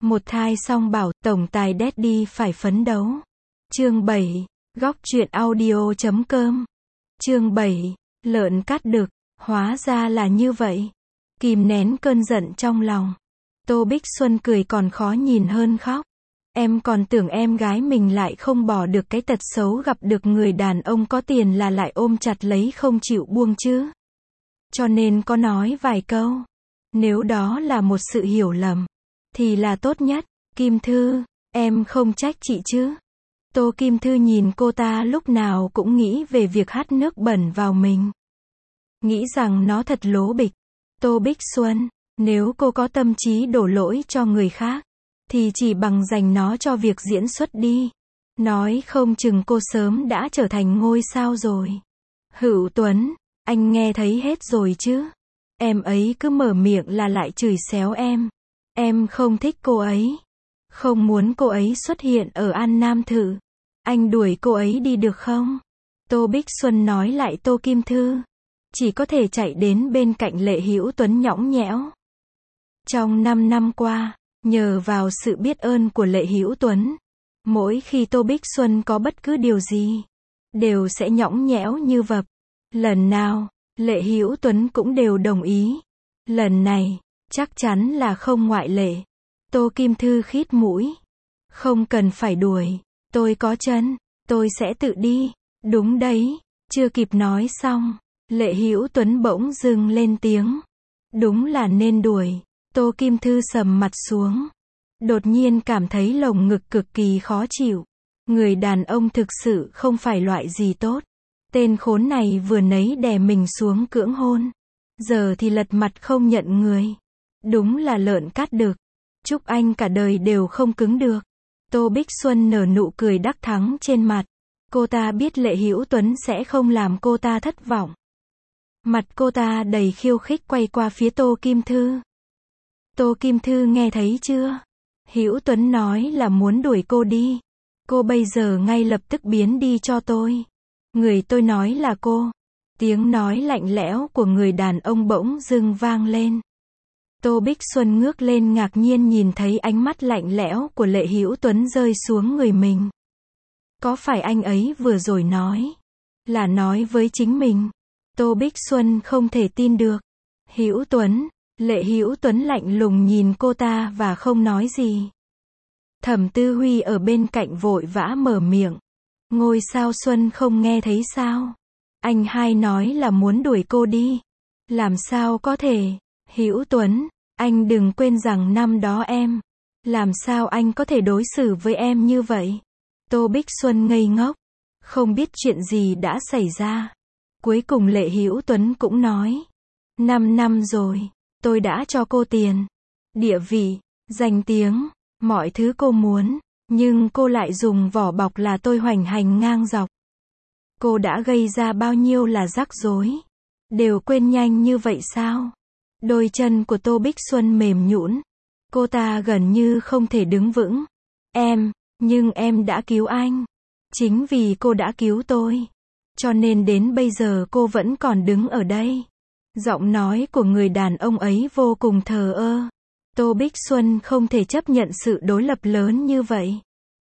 Một thai song bảo, tổng tài Daddy phải phấn đấu. Chương 7, góc truyện audio.com. Chương 7, lợn cắt đực, hóa ra là như vậy. Kìm nén cơn giận trong lòng. Tô Bích Xuân cười còn khó nhìn hơn khóc. Em còn tưởng em gái mình lại không bỏ được cái tật xấu gặp được người đàn ông có tiền là lại ôm chặt lấy không chịu buông chứ. Cho nên có nói vài câu. Nếu đó là một sự hiểu lầm, thì là tốt nhất. Kim Thư, em không trách chị chứ. Tô Kim Thư nhìn cô ta lúc nào cũng nghĩ về việc hắt nước bẩn vào mình. Nghĩ rằng nó thật lố bịch. Tô Bích Xuân, nếu cô có tâm trí đổ lỗi cho người khác, thì chỉ bằng dành nó cho việc diễn xuất đi. Nói không chừng cô sớm đã trở thành ngôi sao rồi. Hữu Tuấn, anh nghe thấy hết rồi chứ. Em ấy cứ mở miệng là lại chửi xéo em. Em không thích cô ấy. Không muốn cô ấy xuất hiện ở An Nam Thự. Anh đuổi cô ấy đi được không? Tô Bích Xuân nói lại Tô Kim Thư. Chỉ có thể chạy đến bên cạnh Lệ Hữu Tuấn nhõng nhẽo. Trong 5 năm qua, nhờ vào sự biết ơn của Lệ Hữu Tuấn, mỗi khi Tô Bích Xuân có bất cứ điều gì, đều sẽ nhõng nhẽo như vập. Lần nào, Lệ Hữu Tuấn cũng đều đồng ý. Lần này, chắc chắn là không ngoại lệ. Tô Kim Thư khít mũi. Không cần phải đuổi, tôi có chân, tôi sẽ tự đi. Đúng đấy, chưa kịp nói xong, Lệ Hữu Tuấn bỗng dưng lên tiếng. Đúng là nên đuổi. Tô Kim Thư sầm mặt xuống. Đột nhiên cảm thấy lồng ngực cực kỳ khó chịu. Người đàn ông thực sự không phải loại gì tốt. Tên khốn này vừa nấy đè mình xuống cưỡng hôn. Giờ thì lật mặt không nhận người. Đúng là lợn cắt đực. Chúc anh cả đời đều không cứng được. Tô Bích Xuân nở nụ cười đắc thắng trên mặt. Cô ta biết Lệ Hữu Tuấn sẽ không làm cô ta thất vọng. Mặt cô ta đầy khiêu khích quay qua phía Tô Kim Thư. Tô Kim Thư nghe thấy chưa? Hữu Tuấn nói là muốn đuổi cô đi. Cô bây giờ ngay lập tức biến đi cho tôi. Người tôi nói là cô. Tiếng nói lạnh lẽo của người đàn ông bỗng dưng vang lên. Tô Bích Xuân ngước lên ngạc nhiên nhìn thấy ánh mắt lạnh lẽo của Lệ Hữu Tuấn rơi xuống người mình. Có phải anh ấy vừa rồi nói là nói với chính mình? Tô Bích Xuân không thể tin được. Hữu Tuấn, Lệ Hữu Tuấn lạnh lùng nhìn cô ta và không nói gì. Thẩm Tư Huy ở bên cạnh vội vã mở miệng. Ngôi sao Xuân không nghe thấy sao? Anh hai nói là muốn đuổi cô đi. Làm sao có thể? Hữu Tuấn, anh đừng quên rằng năm đó em. Làm sao anh có thể đối xử với em như vậy? Tô Bích Xuân ngây ngốc. Không biết chuyện gì đã xảy ra. Cuối cùng Lệ Hữu Tuấn cũng nói. 5 năm rồi, tôi đã cho cô tiền, địa vị, danh tiếng, mọi thứ cô muốn. Nhưng cô lại dùng vỏ bọc là tôi hoành hành ngang dọc. Cô đã gây ra bao nhiêu là rắc rối. Đều quên nhanh như vậy sao? Đôi chân của Tô Bích Xuân mềm nhũn. Cô ta gần như không thể đứng vững. Nhưng em đã cứu anh. Chính vì cô đã cứu tôi. Cho nên đến bây giờ cô vẫn còn đứng ở đây. Giọng nói của người đàn ông ấy vô cùng thờ ơ. Tô Bích Xuân không thể chấp nhận sự đối lập lớn như vậy.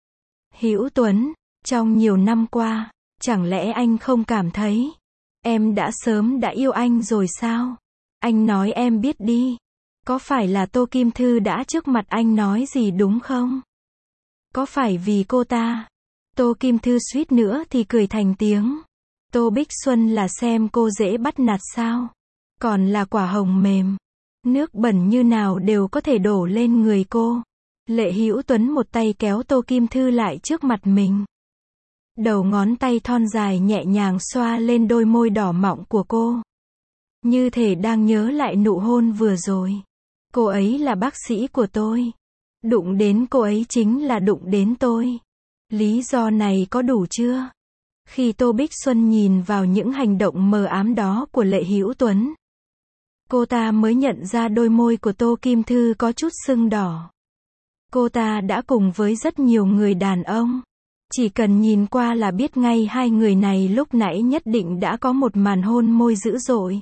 Hữu Tuấn, trong nhiều năm qua, chẳng lẽ anh không cảm thấy em đã sớm đã yêu anh rồi sao? Anh nói em biết đi. Có phải là Tô Kim Thư đã trước mặt anh nói gì đúng không? Có phải vì cô ta? Tô Kim Thư suýt nữa thì cười thành tiếng. Tô Bích Xuân là xem cô dễ bắt nạt sao? Còn là quả hồng mềm. Nước bẩn như nào đều có thể đổ lên người cô. Lệ Hữu Tuấn một tay kéo Tô Kim Thư lại trước mặt mình. Đầu ngón tay thon dài nhẹ nhàng xoa lên đôi môi đỏ mọng của cô. Như thể đang nhớ lại nụ hôn vừa rồi. Cô ấy là bác sĩ của tôi. Đụng đến cô ấy chính là đụng đến tôi. Lý do này có đủ chưa? Khi Tô Bích Xuân nhìn vào những hành động mờ ám đó của Lệ Hữu Tuấn, cô ta mới nhận ra đôi môi của Tô Kim Thư có chút sưng đỏ. Cô ta đã cùng với rất nhiều người đàn ông. Chỉ cần nhìn qua là biết ngay hai người này lúc nãy nhất định đã có một màn hôn môi dữ dội.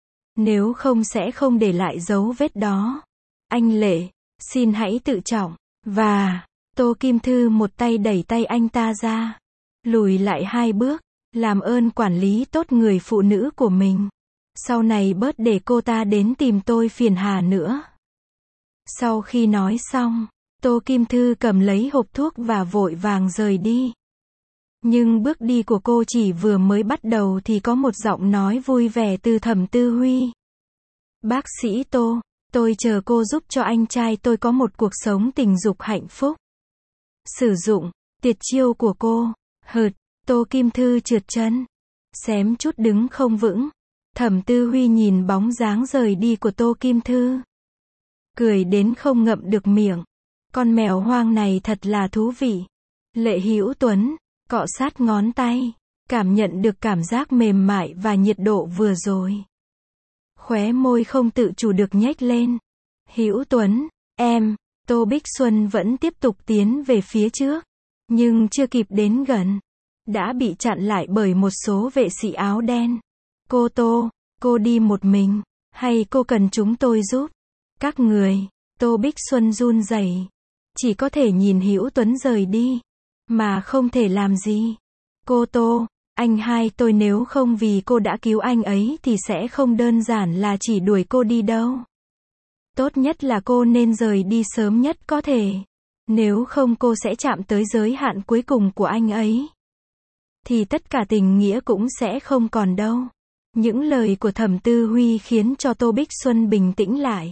Nếu không sẽ không để lại dấu vết đó. Anh Lệ, xin hãy tự trọng. Và, Tô Kim Thư một tay đẩy tay anh ta ra. Lùi lại 2 bước. Làm ơn quản lý tốt người phụ nữ của mình. Sau này bớt để cô ta đến tìm tôi phiền hà nữa. Sau khi nói xong, Tô Kim Thư cầm lấy hộp thuốc và vội vàng rời đi. Nhưng bước đi của cô chỉ vừa mới bắt đầu thì có một giọng nói vui vẻ từ Thẩm Tư Huy. Bác sĩ Tô, tôi chờ cô giúp cho anh trai tôi có một cuộc sống tình dục hạnh phúc. Sử dụng tuyệt chiêu của cô. Hợt, Tô Kim Thư trượt chân. Xém chút đứng không vững. Thẩm Tư Huy nhìn bóng dáng rời đi của Tô Kim Thư. Cười đến không ngậm được miệng. Con mèo hoang này thật là thú vị. Lệ Hữu Tuấn cọ sát ngón tay, cảm nhận được cảm giác mềm mại và nhiệt độ vừa rồi. Khóe môi không tự chủ được nhếch lên. Hữu Tuấn, em, Tô Bích Xuân vẫn tiếp tục tiến về phía trước, nhưng chưa kịp đến gần, đã bị chặn lại bởi một số vệ sĩ áo đen. Cô Tô, cô đi một mình, hay cô cần chúng tôi giúp? Các người, Tô Bích Xuân run rẩy, chỉ có thể nhìn Hữu Tuấn rời đi, mà không thể làm gì. Cô Tô, anh hai tôi nếu không vì cô đã cứu anh ấy thì sẽ không đơn giản là chỉ đuổi cô đi đâu. Tốt nhất là cô nên rời đi sớm nhất có thể. Nếu không cô sẽ chạm tới giới hạn cuối cùng của anh ấy. Thì tất cả tình nghĩa cũng sẽ không còn đâu. Những lời của Thẩm Tư Huy khiến cho Tô Bích Xuân bình tĩnh lại.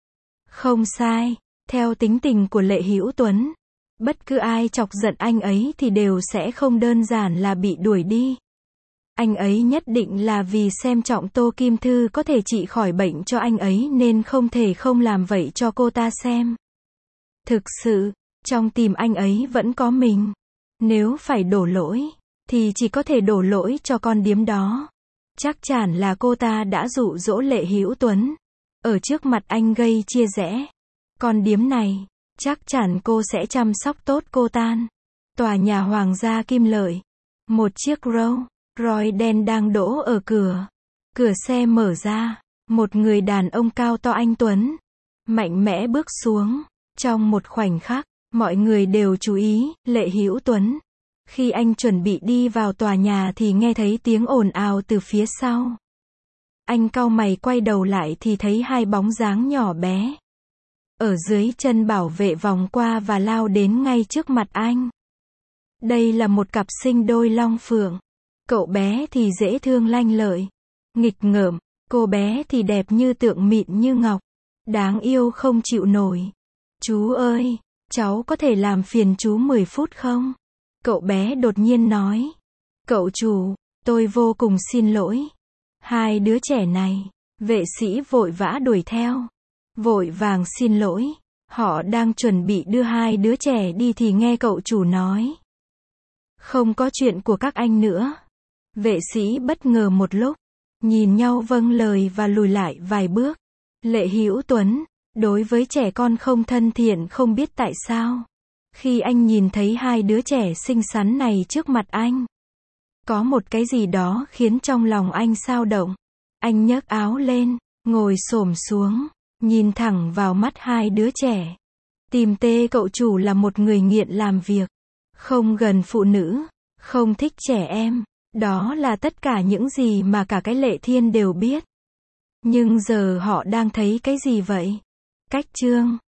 Không sai, theo tính tình của Lệ Hữu Tuấn, bất cứ ai chọc giận anh ấy thì đều sẽ không đơn giản là bị đuổi đi. Anh ấy nhất định là vì xem trọng Tô Kim Thư có thể trị khỏi bệnh cho anh ấy nên không thể không làm vậy cho cô ta xem. Thực sự, trong tim anh ấy vẫn có mình. Nếu phải đổ lỗi, thì chỉ có thể đổ lỗi cho con điếm đó. Chắc chắn là cô ta đã dụ dỗ Lệ Hữu Tuấn. Ở trước mặt anh gây chia rẽ. Con điếm này, chắc chắn cô sẽ chăm sóc tốt cô ta. Tòa nhà Hoàng gia Kim Lợi. Một chiếc Rolls Royce đen đang đỗ ở cửa. Cửa xe mở ra. Một người đàn ông cao to anh tuấn, mạnh mẽ bước xuống. Trong một khoảnh khắc, mọi người đều chú ý, Lệ Hữu Tuấn. Khi anh chuẩn bị đi vào tòa nhà thì nghe thấy tiếng ồn ào từ phía sau. Anh cau mày quay đầu lại thì thấy 2 bóng dáng nhỏ bé. Ở dưới chân bảo vệ vòng qua và lao đến ngay trước mặt anh. Đây là một cặp sinh đôi long phượng. Cậu bé thì dễ thương lanh lợi, nghịch ngợm, cô bé thì đẹp như tượng mịn như ngọc, đáng yêu không chịu nổi. Chú ơi, cháu có thể làm phiền chú 10 phút không? Cậu bé đột nhiên nói. Cậu chủ, tôi vô cùng xin lỗi. 2 đứa trẻ này, vệ sĩ vội vã đuổi theo. Vội vàng xin lỗi. Họ đang chuẩn bị đưa 2 đứa trẻ đi thì nghe cậu chủ nói. Không có chuyện của các anh nữa. Vệ sĩ bất ngờ một lúc, nhìn nhau vâng lời và lùi lại vài bước. Lệ Hữu Tuấn, đối với trẻ con không thân thiện không biết tại sao. Khi anh nhìn thấy 2 đứa trẻ xinh xắn này trước mặt anh, có một cái gì đó khiến trong lòng anh xao động. Anh nhấc áo lên, ngồi xổm xuống, nhìn thẳng vào mắt 2 đứa trẻ. Tìm tê cậu chủ là một người nghiện làm việc, không gần phụ nữ, không thích trẻ em. Đó là tất cả những gì mà cả cái Lệ Thiên đều biết. Nhưng giờ họ đang thấy cái gì vậy? Cách chương